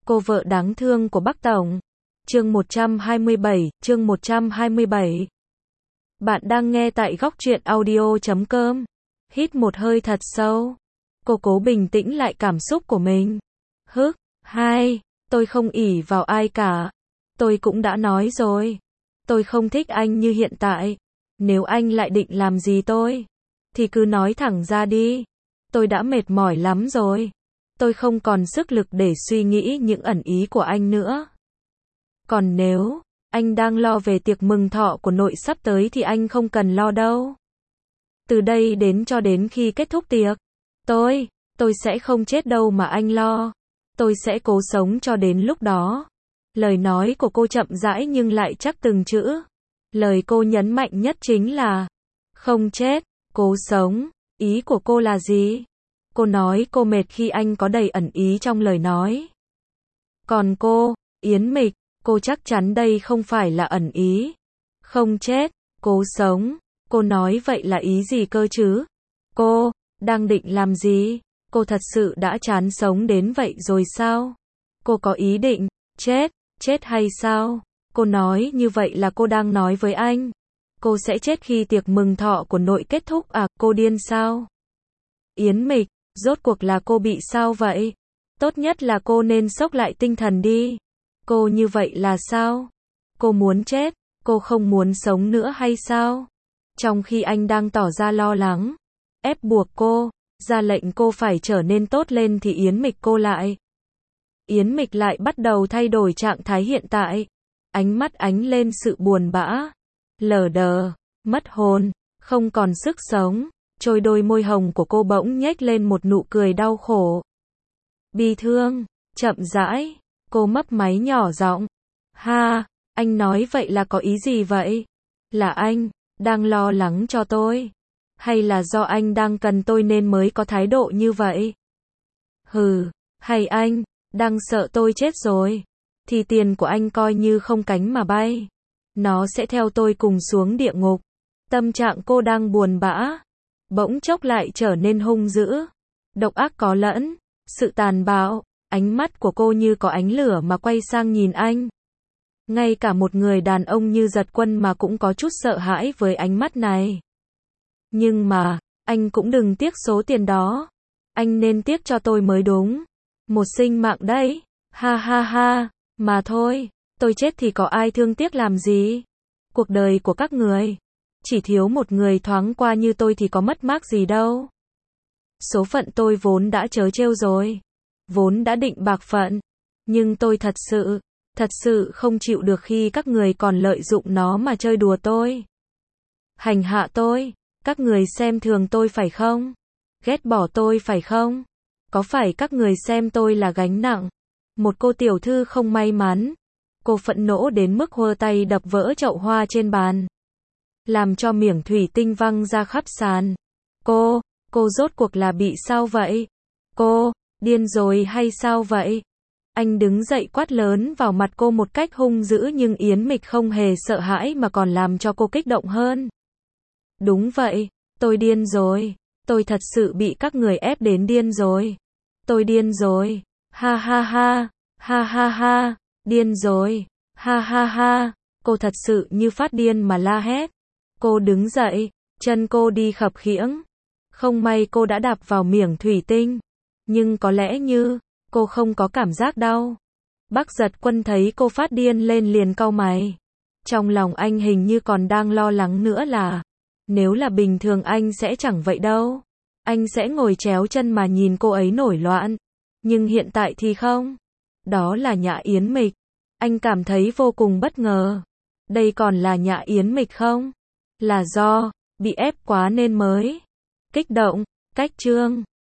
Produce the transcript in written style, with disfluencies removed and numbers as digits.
Cô vợ đáng thương của Bắc Tổng. Chương 127, chương 127. Bạn đang nghe tại góc truyện audio.com. Hít một hơi thật sâu. Cô cố bình tĩnh lại cảm xúc của mình. Tôi không ỷ vào ai cả. Tôi cũng đã nói rồi. Tôi không thích anh như hiện tại. Nếu anh lại định làm gì tôi, thì cứ nói thẳng ra đi. Tôi đã mệt mỏi lắm rồi. Tôi không còn sức lực để suy nghĩ những ẩn ý của anh nữa. Còn nếu anh đang lo về tiệc mừng thọ của nội sắp tới thì anh không cần lo đâu. Từ đây đến cho đến khi kết thúc tiệc, tôi sẽ không chết đâu mà anh lo. Tôi sẽ cố sống cho đến lúc đó. Lời nói của cô chậm rãi nhưng lại chắc từng chữ. Lời cô nhấn mạnh nhất chính là không chết, cố sống. Ý của cô là gì? Cô nói cô mệt khi anh có đầy ẩn ý trong lời nói. Còn cô, Yến Mịch, cô chắc chắn đây không phải là ẩn ý. Không chết, cố sống. Cô nói vậy là ý gì cơ chứ? Cô đang định làm gì? Cô thật sự đã chán sống đến vậy rồi sao? Cô có ý định chết hay sao? Cô nói như vậy là cô đang nói với anh. Cô sẽ chết khi tiệc mừng thọ của nội kết thúc à? Cô điên sao? Yến Mịch, rốt cuộc là cô bị sao vậy? Tốt nhất là cô nên xốc lại tinh thần đi. Cô như vậy là sao? Cô muốn chết, cô không muốn sống nữa hay sao? Trong khi anh đang tỏ ra lo lắng, ép buộc cô, ra lệnh cô phải trở nên tốt lên thì Yến Mịch lại bắt đầu thay đổi trạng thái hiện tại. Ánh mắt ánh lên sự buồn bã, lờ đờ, mất hồn, không còn sức sống. Trôi đôi môi hồng của cô bỗng nhếch lên một nụ cười đau khổ. Bi thương, chậm rãi, cô mấp máy nhỏ giọng. Anh nói vậy là có ý gì vậy? Là anh đang lo lắng cho tôi? Hay là do anh đang cần tôi nên mới có thái độ như vậy? Hay anh đang sợ tôi chết rồi? Thì tiền của anh coi như không cánh mà bay. Nó sẽ theo tôi cùng xuống địa ngục. Tâm trạng cô đang buồn bã, bỗng chốc lại trở nên hung dữ, độc ác có lẫn sự tàn bạo. Ánh mắt của cô như có ánh lửa mà quay sang nhìn anh. Ngay cả một người đàn ông như Giật Quân mà cũng có chút sợ hãi với ánh mắt này. Nhưng mà, anh cũng đừng tiếc số tiền đó. Anh nên tiếc cho tôi mới đúng. Một sinh mạng đấy. Mà thôi, tôi chết thì có ai thương tiếc làm gì? Cuộc đời của các người, chỉ thiếu một người thoáng qua như tôi thì có mất mát gì đâu. Số phận tôi vốn đã trớ trêu rồi. Vốn đã định bạc phận. Nhưng tôi thật sự không chịu được khi các người còn lợi dụng nó mà chơi đùa tôi. Hành hạ tôi. Các người xem thường tôi phải không? Ghét bỏ tôi phải không? Có phải các người xem tôi là gánh nặng? Một cô tiểu thư không may mắn. Cô phẫn nộ đến mức hơ tay đập vỡ chậu hoa trên bàn, làm cho miếng thủy tinh văng ra khắp sàn. Cô rốt cuộc là bị sao vậy? Cô điên rồi hay sao vậy? Anh đứng dậy quát lớn vào mặt cô một cách hung dữ, nhưng Yến Mịch không hề sợ hãi mà còn làm cho cô kích động hơn. Đúng vậy, tôi điên rồi. Tôi thật sự bị các người ép đến điên rồi. Tôi điên rồi. Điên rồi. Cô thật sự như phát điên mà la hét. Cô đứng dậy, chân cô đi khập khiễng. Không may cô đã đạp vào miếng thủy tinh. Nhưng có lẽ như cô không có cảm giác đau. Bác Giật Quân thấy cô phát điên lên liền cau mày. Trong lòng anh hình như còn đang lo lắng nữa là nếu là bình thường anh sẽ chẳng vậy đâu. Anh sẽ ngồi chéo chân mà nhìn cô ấy nổi loạn. Nhưng hiện tại thì không. Đó là Nhã Yến Mịch. Anh cảm thấy vô cùng bất ngờ. Đây còn là Nhã Yến Mịch không? Là do bị ép quá nên mới kích động. Cách chương